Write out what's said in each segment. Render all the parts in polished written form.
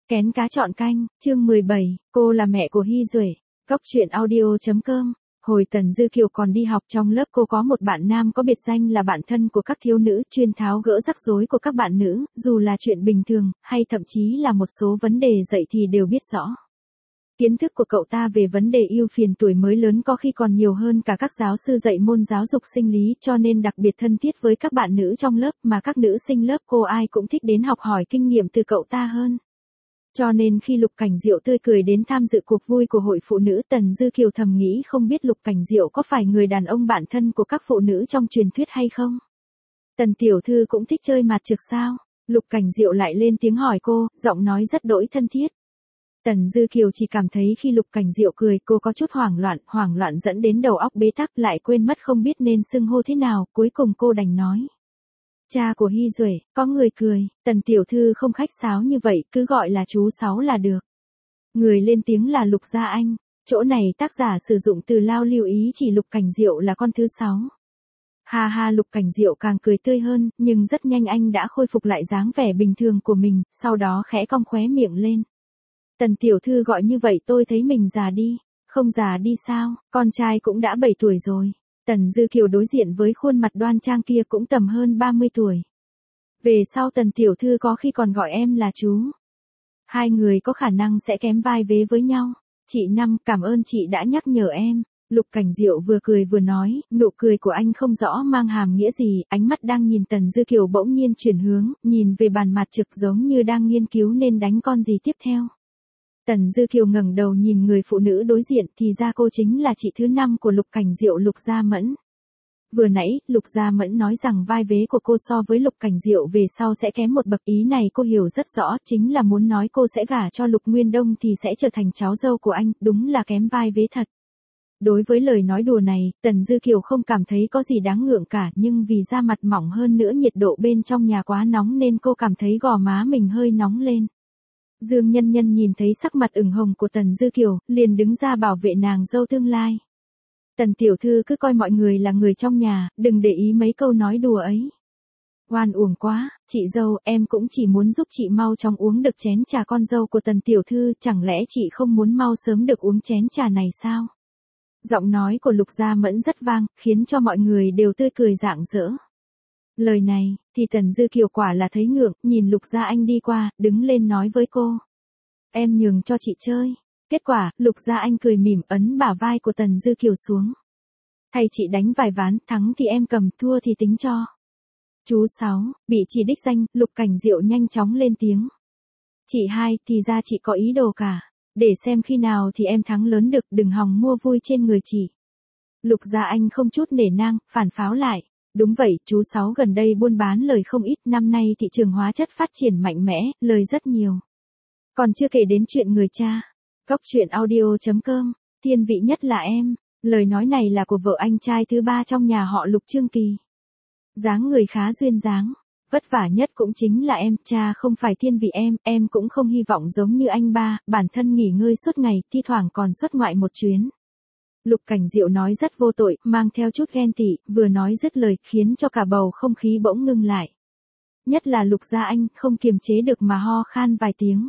Kén cá chọn canh, chương 17, cô là mẹ của Hy Duệ. Cóc truyện audio.com. Hồi Tần Dư Kiều còn đi học, trong lớp cô có một bạn nam có biệt danh là bạn thân của các thiếu nữ, chuyên tháo gỡ rắc rối của các bạn nữ, dù là chuyện bình thường, hay thậm chí là một số vấn đề dạy thì đều biết rõ. Kiến thức của cậu ta về vấn đề ưu phiền tuổi mới lớn có khi còn nhiều hơn cả các giáo sư dạy môn giáo dục sinh lý, cho nên đặc biệt thân thiết với các bạn nữ trong lớp, mà các nữ sinh lớp cô ai cũng thích đến học hỏi kinh nghiệm từ cậu ta hơn. Cho nên khi Lục Cảnh Diệu tươi cười đến tham dự cuộc vui của hội phụ nữ, Tần Dư Kiều thầm nghĩ không biết Lục Cảnh Diệu có phải người đàn ông bạn thân của các phụ nữ trong truyền thuyết hay không. Tần tiểu thư cũng thích chơi mặt trược sao? Lục Cảnh Diệu lại lên tiếng hỏi cô, giọng nói rất đỗi thân thiết. Tần Dư Kiều chỉ cảm thấy khi Lục Cảnh Diệu cười cô có chút hoảng loạn dẫn đến đầu óc bế tắc, lại quên mất không biết nên xưng hô thế nào, cuối cùng cô đành nói. Cha của Hy Duệ. Có người cười, Tần tiểu thư không khách sáo như vậy, cứ gọi là chú Sáu là được. Người lên tiếng là Lục Gia Anh, chỗ này tác giả sử dụng từ lao lưu ý chỉ Lục Cảnh Diệu là con thứ 6. Ha ha, Lục Cảnh Diệu càng cười tươi hơn, nhưng rất nhanh anh đã khôi phục lại dáng vẻ bình thường của mình, sau đó khẽ cong khóe miệng lên. Tần tiểu thư gọi như vậy tôi thấy mình già đi. Không già đi sao, con trai cũng đã 7 tuổi rồi. Tần Dư Kiều đối diện với khuôn mặt đoan trang kia cũng tầm hơn 30 tuổi. Về sau Tần tiểu thư có khi còn gọi em là chú. Hai người có khả năng sẽ kém vai vế với nhau. Chị Năm, cảm ơn chị đã nhắc nhở em. Lục Cảnh Diệu vừa cười vừa nói, nụ cười của anh không rõ mang hàm nghĩa gì, ánh mắt đang nhìn Tần Dư Kiều bỗng nhiên chuyển hướng, nhìn về bàn mặt trực giống như đang nghiên cứu nên đánh con gì tiếp theo. Tần Dư Kiều ngẩng đầu nhìn người phụ nữ đối diện, thì ra cô chính là chị thứ 5 của Lục Cảnh Diệu, Lục Gia Mẫn. Vừa nãy, Lục Gia Mẫn nói rằng vai vế của cô so với Lục Cảnh Diệu về sau sẽ kém một bậc, ý này cô hiểu rất rõ, chính là muốn nói cô sẽ gả cho Lục Nguyên Đông thì sẽ trở thành cháu dâu của anh, đúng là kém vai vế thật. Đối với lời nói đùa này, Tần Dư Kiều không cảm thấy có gì đáng ngượng cả, nhưng vì da mặt mỏng hơn nữa nhiệt độ bên trong nhà quá nóng nên cô cảm thấy gò má mình hơi nóng lên. Dương Nhân Nhân nhìn thấy sắc mặt ửng hồng của Tần Dư Kiều, liền đứng ra bảo vệ nàng dâu tương lai. Tần tiểu thư cứ coi mọi người là người trong nhà, đừng để ý mấy câu nói đùa ấy. Oan uổng quá, chị dâu, em cũng chỉ muốn giúp chị mau chóng uống được chén trà con dâu của Tần tiểu thư, chẳng lẽ chị không muốn mau sớm được uống chén trà này sao? Giọng nói của Lục Gia Mẫn rất vang, khiến cho mọi người đều tươi cười rạng rỡ. Lời này, thì Tần Dư Kiều quả là thấy ngượng, nhìn Lục Gia Anh đi qua, đứng lên nói với cô. Em nhường cho chị chơi. Kết quả, Lục Gia Anh cười mỉm ấn bả vai của Tần Dư Kiều xuống. Thay chị đánh vài ván, thắng thì em cầm, thua thì tính cho. Chú Sáu, bị chỉ đích danh, Lục Cảnh Diệu nhanh chóng lên tiếng. Chị Hai, thì ra chị có ý đồ cả. Để xem khi nào thì em thắng lớn được, đừng hòng mua vui trên người chị. Lục Gia Anh không chút nể nang, phản pháo lại. Đúng vậy, chú Sáu gần đây buôn bán lời không ít, năm nay thị trường hóa chất phát triển mạnh mẽ, lời rất nhiều. Còn chưa kể đến chuyện người cha. Cóc truyện audio.com, thiên vị nhất là em. Lời nói này là của vợ anh trai thứ 3 trong nhà họ Lục, Trương Kỳ. Dáng người khá duyên dáng. Vất vả nhất cũng chính là em, cha không phải thiên vị em cũng không hy vọng giống như anh ba, bản thân nghỉ ngơi suốt ngày, thi thoảng còn xuất ngoại một chuyến. Lục Cảnh Diệu nói rất vô tội, mang theo chút ghen tị, vừa nói dứt lời, khiến cho cả bầu không khí bỗng ngưng lại. Nhất là Lục Gia Anh, không kiềm chế được mà ho khan vài tiếng.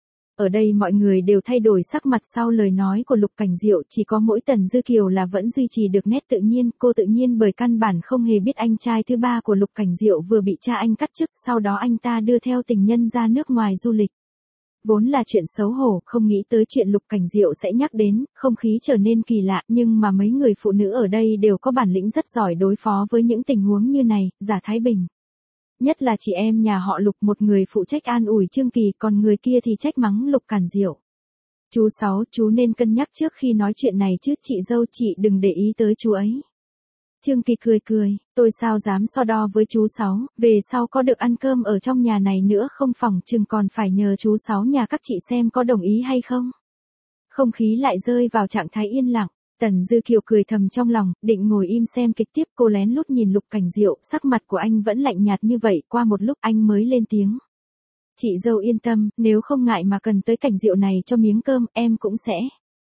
Ở đây mọi người đều thay đổi sắc mặt sau lời nói của Lục Cảnh Diệu, chỉ có mỗi Tần Dư Kiều là vẫn duy trì được nét tự nhiên, cô tự nhiên bởi căn bản không hề biết anh trai thứ 3 của Lục Cảnh Diệu vừa bị cha anh cắt chức, sau đó anh ta đưa theo tình nhân ra nước ngoài du lịch. Vốn là chuyện xấu hổ, không nghĩ tới chuyện Lục Cảnh Diệu sẽ nhắc đến, không khí trở nên kỳ lạ, nhưng mà mấy người phụ nữ ở đây đều có bản lĩnh rất giỏi đối phó với những tình huống như này, giả thái bình. Nhất là chị em nhà họ Lục, một người phụ trách an ủi Trương Kỳ, còn người kia thì trách mắng Lục Càn Diệu. Chú Sáu, chú nên cân nhắc trước khi nói chuyện này chứ, chị dâu chị đừng để ý tới chú ấy. Trương Kỳ cười, tôi sao dám so đo với chú Sáu, về sau có được ăn cơm ở trong nhà này nữa không, phòng chừng còn phải nhờ chú Sáu nhà các chị xem có đồng ý hay không. Không khí lại rơi vào trạng thái yên lặng. Tần Dư Kiều cười thầm trong lòng, định ngồi im xem kịch tiếp, cô lén lút nhìn Lục Cảnh Diệu, sắc mặt của anh vẫn lạnh nhạt như vậy, qua một lúc anh mới lên tiếng. Chị dâu yên tâm, nếu không ngại mà cần tới Cảnh Diệu này cho miếng cơm, em cũng sẽ.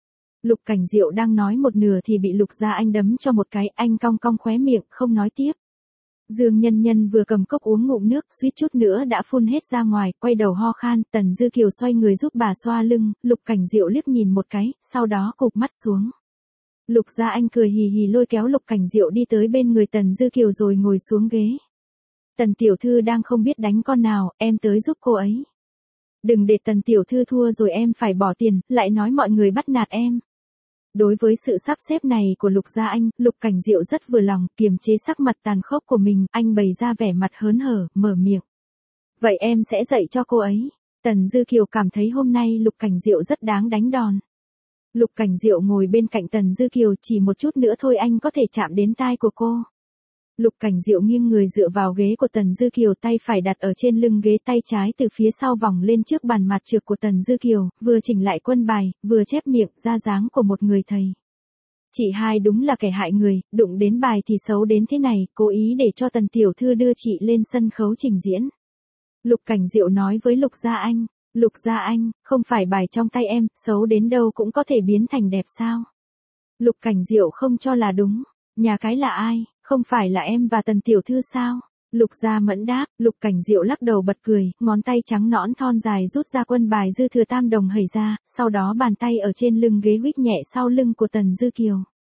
Lục Cảnh Diệu đang nói một nửa thì bị Lục Gia Anh đấm cho một cái, anh cong cong khóe miệng, không nói tiếp. Dương Nhân Nhân vừa cầm cốc uống ngụm nước, suýt chút nữa đã phun hết ra ngoài, quay đầu ho khan, Tần Dư Kiều xoay người giúp bà xoa lưng, Lục Cảnh Diệu liếc nhìn một cái, sau đó cụp mắt xuống. Lục Gia Anh cười hì hì lôi kéo Lục Cảnh Diệu đi tới bên người Tần Dư Kiều rồi ngồi xuống ghế. Tần tiểu thư đang không biết đánh con nào, em tới giúp cô ấy. Đừng để Tần tiểu thư thua rồi em phải bỏ tiền, lại nói mọi người bắt nạt em. Đối với sự sắp xếp này của Lục Gia Anh, Lục Cảnh Diệu rất vừa lòng, kiềm chế sắc mặt tàn khốc của mình, anh bày ra vẻ mặt hớn hở, mở miệng. Vậy em sẽ dạy cho cô ấy. Tần Dư Kiều cảm thấy hôm nay Lục Cảnh Diệu rất đáng đánh đòn. Lục Cảnh Diệu ngồi bên cạnh Tần Dư Kiều, chỉ một chút nữa thôi anh có thể chạm đến tai của cô. Lục Cảnh Diệu nghiêng người dựa vào ghế của Tần Dư Kiều, tay phải đặt ở trên lưng ghế, tay trái từ phía sau vòng lên trước bàn mặt trược của Tần Dư Kiều, vừa chỉnh lại quân bài, vừa chép miệng ra dáng của một người thầy. Chị hai đúng là kẻ hại người, đụng đến bài thì xấu đến thế này, cố ý để cho Tần tiểu thư đưa chị lên sân khấu trình diễn. Lục Cảnh Diệu nói với Lục Gia Anh, Lục Gia Anh, không phải bài trong tay em, xấu đến đâu cũng có thể biến thành đẹp sao? Lục Cảnh Diệu không cho là đúng, nhà cái là ai? Không phải là em và Tần tiểu thư sao? Lục Gia Mẫn đáp, Lục Cảnh Diệu lắc đầu bật cười, ngón tay trắng nõn thon dài rút ra quân bài dư thừa tam đồng hầy ra, sau đó bàn tay ở trên lưng ghế huých nhẹ sau lưng của Tần Dư Kiều.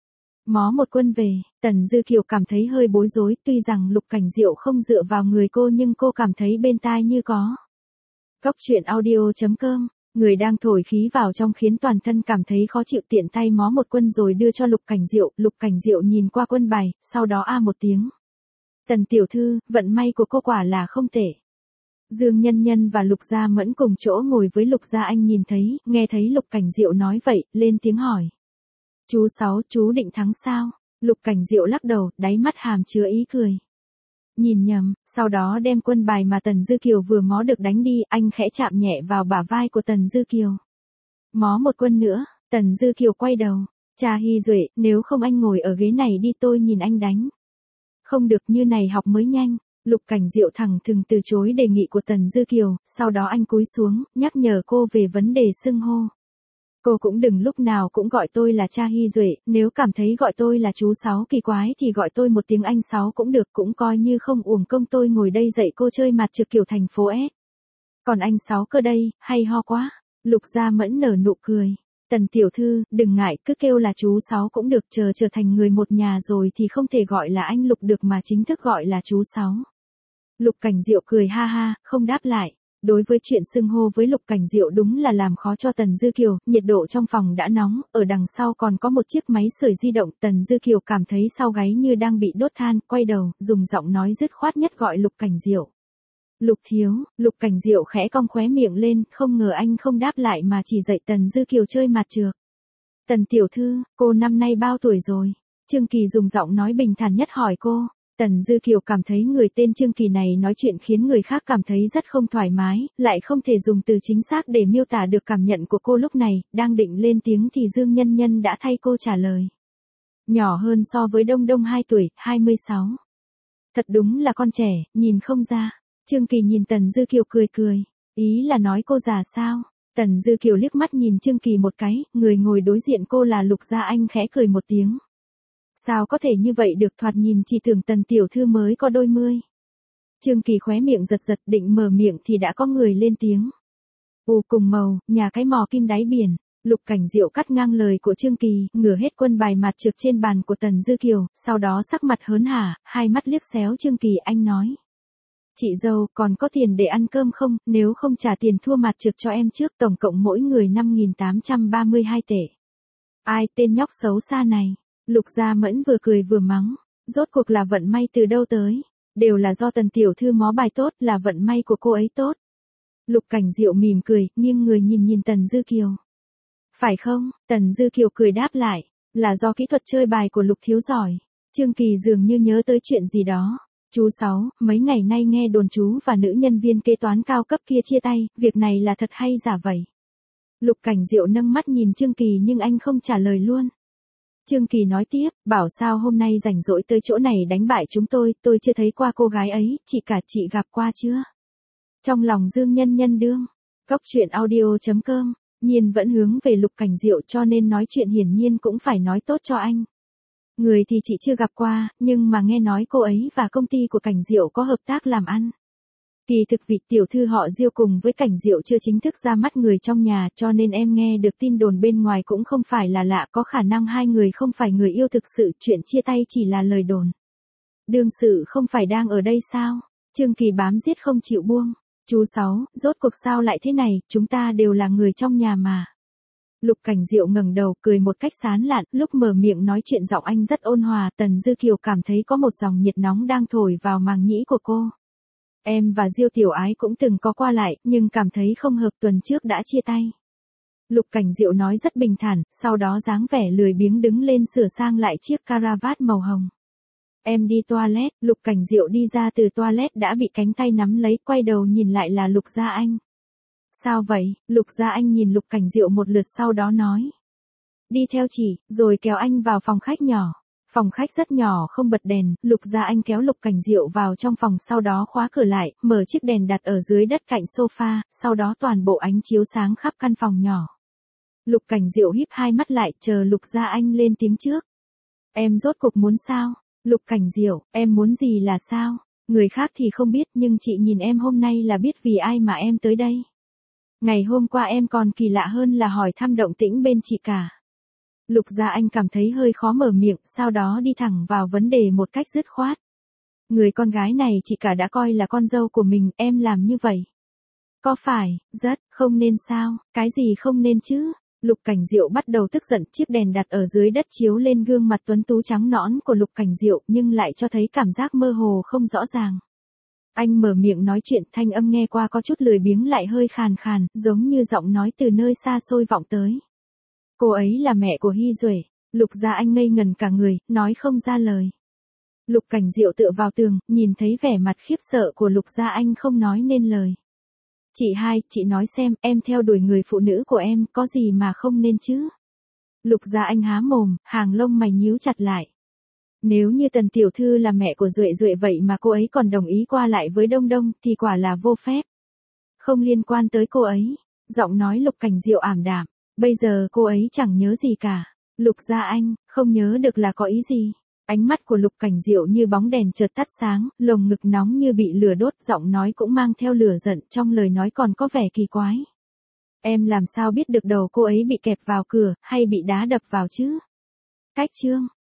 Mó một quân về, Tần Dư Kiều cảm thấy hơi bối rối, tuy rằng Lục Cảnh Diệu không dựa vào người cô nhưng cô cảm thấy bên tai như có. Cốc truyện audio.com, người đang thổi khí vào trong khiến toàn thân cảm thấy khó chịu, tiện tay mó một quân rồi đưa cho Lục Cảnh Diệu. Lục Cảnh Diệu nhìn qua quân bài, sau đó a một tiếng. Tần tiểu thư, vận may của cô quả là không tệ. Dương Nhân Nhân và Lục Gia Mẫn cùng chỗ ngồi với Lục Gia Anh nhìn thấy, nghe thấy Lục Cảnh Diệu nói vậy, lên tiếng hỏi. Chú Sáu, chú định thắng sao? Lục Cảnh Diệu lắc đầu, đáy mắt hàm chứa ý cười. Nhìn nhầm, sau đó đem quân bài mà Tần Dư Kiều vừa mó được đánh đi, anh khẽ chạm nhẹ vào bả vai của Tần Dư Kiều. Mó một quân nữa, Tần Dư Kiều quay đầu. Cha Hy Duệ, nếu không anh ngồi ở ghế này đi, tôi nhìn anh đánh. Không được, như này học mới nhanh. Lục Cảnh Diệu thẳng thừng từ chối đề nghị của Tần Dư Kiều, sau đó anh cúi xuống, nhắc nhở cô về vấn đề xưng hô. Cô cũng đừng lúc nào cũng gọi tôi là cha Hy Duệ, nếu cảm thấy gọi tôi là chú Sáu kỳ quái thì gọi tôi một tiếng anh Sáu cũng được, cũng coi như không uổng công tôi ngồi đây dạy cô chơi mặt trược kiểu thành phố S. Còn anh Sáu cơ đây, hay ho quá. Lục Gia Mẫn nở nụ cười. Tần tiểu thư, đừng ngại, cứ kêu là chú Sáu cũng được, chờ trở thành người một nhà rồi thì không thể gọi là anh Lục được mà chính thức gọi là chú Sáu. Lục Cảnh Diệu cười ha ha, không đáp lại. Đối với chuyện xưng hô với Lục Cảnh Diệu đúng là làm khó cho Tần Dư Kiều, nhiệt độ trong phòng đã nóng, ở đằng sau còn có một chiếc máy sưởi di động, Tần Dư Kiều cảm thấy sau gáy như đang bị đốt than, quay đầu, dùng giọng nói dứt khoát nhất gọi Lục Cảnh Diệu. Lục thiếu, Lục Cảnh Diệu khẽ cong khóe miệng lên, không ngờ anh không đáp lại mà chỉ dạy Tần Dư Kiều chơi mặt trược. Tần tiểu thư, cô năm nay bao tuổi rồi? Trương Kỳ dùng giọng nói bình thản nhất hỏi cô. Tần Dư Kiều cảm thấy người tên Trương Kỳ này nói chuyện khiến người khác cảm thấy rất không thoải mái, lại không thể dùng từ chính xác để miêu tả được cảm nhận của cô lúc này, đang định lên tiếng thì Dương Nhân Nhân đã thay cô trả lời. Nhỏ hơn so với Đông Đông 2 tuổi, 26. Thật đúng là con trẻ, nhìn không ra. Trương Kỳ nhìn Tần Dư Kiều cười cười, ý là nói cô già sao? Tần Dư Kiều liếc mắt nhìn Trương Kỳ một cái, người ngồi đối diện cô là Lục Gia Anh khẽ cười một tiếng. Sao có thể như vậy được, thoạt nhìn chỉ tưởng Tần tiểu thư mới có đôi mươi. Trương Kỳ khóe miệng giật giật định mở miệng thì đã có người lên tiếng. Cùng màu, nhà cái mò kim đáy biển. Lục Cảnh Diệu cắt ngang lời của Trương Kỳ, ngửa hết quân bài mặt trược trên bàn của Tần Dư Kiều, sau đó sắc mặt hớn hả, hai mắt liếc xéo Trương Kỳ, anh nói. Chị dâu, còn có tiền để ăn cơm không, nếu không trả tiền thua mặt trược cho em trước, tổng cộng mỗi người 5.832 tệ. Ai tên nhóc xấu xa này? Lục Gia Mẫn vừa cười vừa mắng, rốt cuộc là vận may từ đâu tới, đều là do Tần tiểu thư mó bài tốt, là vận may của cô ấy tốt. Lục Cảnh Diệu mỉm cười, nghiêng người nhìn Tần Dư Kiều. Phải không? Tần Dư Kiều cười đáp lại, là do kỹ thuật chơi bài của Lục thiếu giỏi. Trương Kỳ dường như nhớ tới chuyện gì đó. Chú Sáu, mấy ngày nay nghe đồn chú và nữ nhân viên kế toán cao cấp kia chia tay, việc này là thật hay giả vậy? Lục Cảnh Diệu nâng mắt nhìn Trương Kỳ nhưng anh không trả lời luôn. Trương Kỳ nói tiếp, bảo sao hôm nay rảnh rỗi tới chỗ này đánh bại chúng tôi chưa thấy qua cô gái ấy, chỉ cả chị gặp qua chưa? Trong lòng Dương Nhân Nhân đương, Cốc truyện audio.com, nhiên vẫn hướng về Lục Cảnh Diệu cho nên nói chuyện hiển nhiên cũng phải nói tốt cho anh. Người thì chị chưa gặp qua, nhưng mà nghe nói cô ấy và công ty của Cảnh Diệu có hợp tác làm ăn. Kỳ thực vị tiểu thư họ Diêu cùng với Cảnh Diệu chưa chính thức ra mắt người trong nhà, cho nên em nghe được tin đồn bên ngoài cũng không phải là lạ, có khả năng hai người không phải người yêu thực sự, chuyện chia tay chỉ là lời đồn. Đương sự không phải đang ở đây sao? Trương Kỳ bám giết không chịu buông. Chú Sáu, rốt cuộc sao lại thế này, chúng ta đều là người trong nhà mà. Lục Cảnh Diệu ngẩng đầu cười một cách sán lạn, lúc mở miệng nói chuyện giọng anh rất ôn hòa, Tần Dư Kiều cảm thấy có một dòng nhiệt nóng đang thổi vào màng nhĩ của cô. Em và Diêu Tiểu Ái cũng từng có qua lại, nhưng cảm thấy không hợp, tuần trước đã chia tay. Lục Cảnh Diệu nói rất bình thản, sau đó dáng vẻ lười biếng đứng lên sửa sang lại chiếc caravat màu hồng. Em đi toilet, Lục Cảnh Diệu đi ra từ toilet đã bị cánh tay nắm lấy, quay đầu nhìn lại là Lục Gia Anh. Sao vậy? Lục Gia Anh nhìn Lục Cảnh Diệu một lượt sau đó nói. Đi theo chị, rồi kéo anh vào phòng khách nhỏ. Phòng khách rất nhỏ không bật đèn, Lục Gia Anh kéo Lục Cảnh Diệu vào trong phòng, sau đó khóa cửa lại, mở chiếc đèn đặt ở dưới đất cạnh sofa, sau đó toàn bộ ánh chiếu sáng khắp căn phòng nhỏ. Lục Cảnh Diệu híp hai mắt lại, chờ Lục Gia Anh lên tiếng trước. Em rốt cuộc muốn sao? Lục Cảnh Diệu, em muốn gì là sao? Người khác thì không biết, nhưng chị nhìn em hôm nay là biết vì ai mà em tới đây. Ngày hôm qua em còn kỳ lạ hơn là hỏi thăm động tĩnh bên chị cả. Lục Gia Anh cảm thấy hơi khó mở miệng, sau đó đi thẳng vào vấn đề một cách dứt khoát. Người con gái này chị cả đã coi là con dâu của mình, em làm như vậy. Có phải, rất, không nên sao, cái gì không nên chứ? Lục Cảnh Diệu bắt đầu tức giận, chiếc đèn đặt ở dưới đất chiếu lên gương mặt tuấn tú trắng nõn của Lục Cảnh Diệu, nhưng lại cho thấy cảm giác mơ hồ không rõ ràng. Anh mở miệng nói chuyện, thanh âm nghe qua có chút lười biếng lại hơi khàn khàn, giống như giọng nói từ nơi xa xôi vọng tới. Cô ấy là mẹ của Hy Duệ. Lục Gia Anh ngây ngần cả người, nói không ra lời. Lục Cảnh Diệu tựa vào tường, nhìn thấy vẻ mặt khiếp sợ của Lục Gia Anh không nói nên lời. Chị hai, chị nói xem, em theo đuổi người phụ nữ của em, có gì mà không nên chứ? Lục Gia Anh há mồm, hàng lông mày nhíu chặt lại. Nếu như Tần tiểu thư là mẹ của Duệ Duệ vậy mà cô ấy còn đồng ý qua lại với Đông Đông, thì quả là vô phép. Không liên quan tới cô ấy. Giọng nói Lục Cảnh Diệu ảm đạm. Bây giờ cô ấy chẳng nhớ gì cả. Lục Gia Anh, không nhớ được là có ý gì. Ánh mắt của Lục Cảnh Diệu như bóng đèn chợt tắt sáng, lồng ngực nóng như bị lửa đốt, giọng nói cũng mang theo lửa giận, trong lời nói còn có vẻ kỳ quái. Em làm sao biết được đầu cô ấy bị kẹp vào cửa, hay bị đá đập vào chứ? Cách chương.